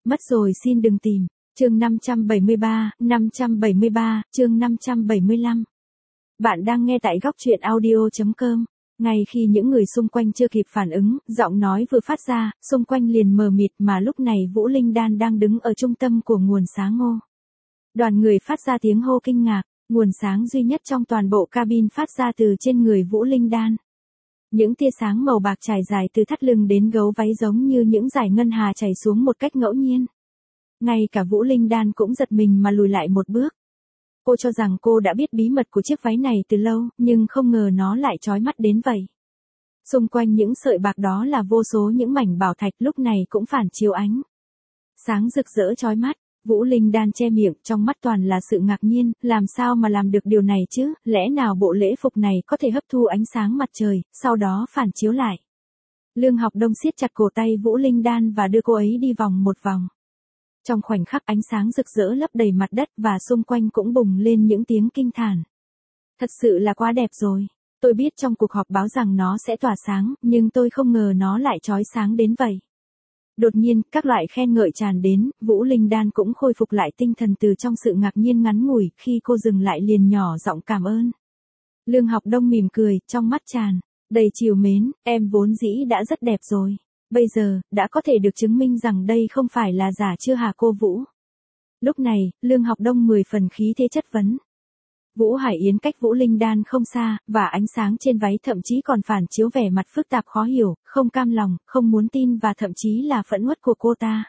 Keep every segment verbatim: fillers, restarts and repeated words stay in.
Mất rồi xin đừng tìm. Chương năm trăm bảy mươi ba, năm trăm bảy mươi ba, chương năm trăm bảy mươi lăm. Bạn đang nghe tại góc truyện audio chấm com. Ngay khi những người xung quanh chưa kịp phản ứng, giọng nói vừa phát ra, xung quanh liền mờ mịt mà lúc này Vũ Linh Đan đang đứng ở trung tâm của nguồn sáng ngô. Đoàn người phát ra tiếng hô kinh ngạc, nguồn sáng duy nhất trong toàn bộ cabin phát ra từ trên người Vũ Linh Đan. Những tia sáng màu bạc trải dài từ thắt lưng đến gấu váy giống như những dải ngân hà chảy xuống một cách ngẫu nhiên. Ngay cả Vũ Linh Đan cũng giật mình mà lùi lại một bước. Cô cho rằng cô đã biết bí mật của chiếc váy này từ lâu, nhưng không ngờ nó lại chói mắt đến vậy. Xung quanh những sợi bạc đó là vô số những mảnh bảo thạch lúc này cũng phản chiếu ánh sáng rực rỡ chói mắt. Vũ Linh Đan che miệng, trong mắt toàn là sự ngạc nhiên, làm sao mà làm được điều này chứ, lẽ nào bộ lễ phục này có thể hấp thu ánh sáng mặt trời, sau đó phản chiếu lại. Lương Học Đông siết chặt cổ tay Vũ Linh Đan và đưa cô ấy đi vòng một vòng. Trong khoảnh khắc ánh sáng rực rỡ lấp đầy mặt đất và xung quanh cũng bùng lên những tiếng kinh thán. Thật sự là quá đẹp rồi. Tôi biết trong cuộc họp báo rằng nó sẽ tỏa sáng, nhưng tôi không ngờ nó lại chói sáng đến vậy. Đột nhiên, các loại khen ngợi tràn đến, Vũ Linh Đan cũng khôi phục lại tinh thần từ trong sự ngạc nhiên ngắn ngủi, khi cô dừng lại liền nhỏ giọng cảm ơn. Lương Học Đông mỉm cười, trong mắt tràn đầy trìu mến, em vốn dĩ đã rất đẹp rồi. Bây giờ, đã có thể được chứng minh rằng đây không phải là giả chưa hả cô Vũ? Lúc này, Lương Học Đông mười phần khí thế chất vấn. Vũ Hải Yến cách Vũ Linh Đan không xa, và ánh sáng trên váy thậm chí còn phản chiếu vẻ mặt phức tạp khó hiểu, không cam lòng, không muốn tin và thậm chí là phẫn uất của cô ta.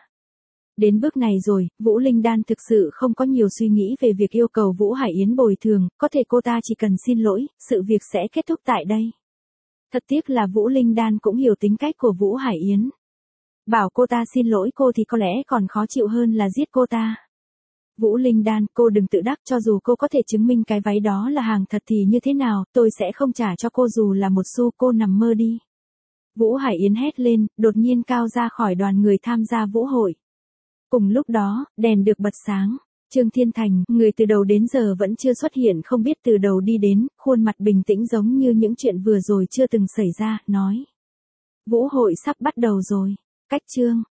Đến bước này rồi, Vũ Linh Đan thực sự không có nhiều suy nghĩ về việc yêu cầu Vũ Hải Yến bồi thường, có thể cô ta chỉ cần xin lỗi, sự việc sẽ kết thúc tại đây. Thật tiếc là Vũ Linh Đan cũng hiểu tính cách của Vũ Hải Yến. Bảo cô ta xin lỗi cô thì có lẽ còn khó chịu hơn là giết cô ta. Vũ Linh Đan, cô đừng tự đắc, cho dù cô có thể chứng minh cái váy đó là hàng thật thì như thế nào, tôi sẽ không trả cho cô dù là một xu, cô nằm mơ đi. Vũ Hải Yến hét lên, đột nhiên cao ra khỏi đoàn người tham gia vũ hội. Cùng lúc đó, đèn được bật sáng. Trương Thiên Thành, người từ đầu đến giờ vẫn chưa xuất hiện không biết từ đầu đi đến, khuôn mặt bình tĩnh giống như những chuyện vừa rồi chưa từng xảy ra, nói. Vũ hội sắp bắt đầu rồi. Cách chương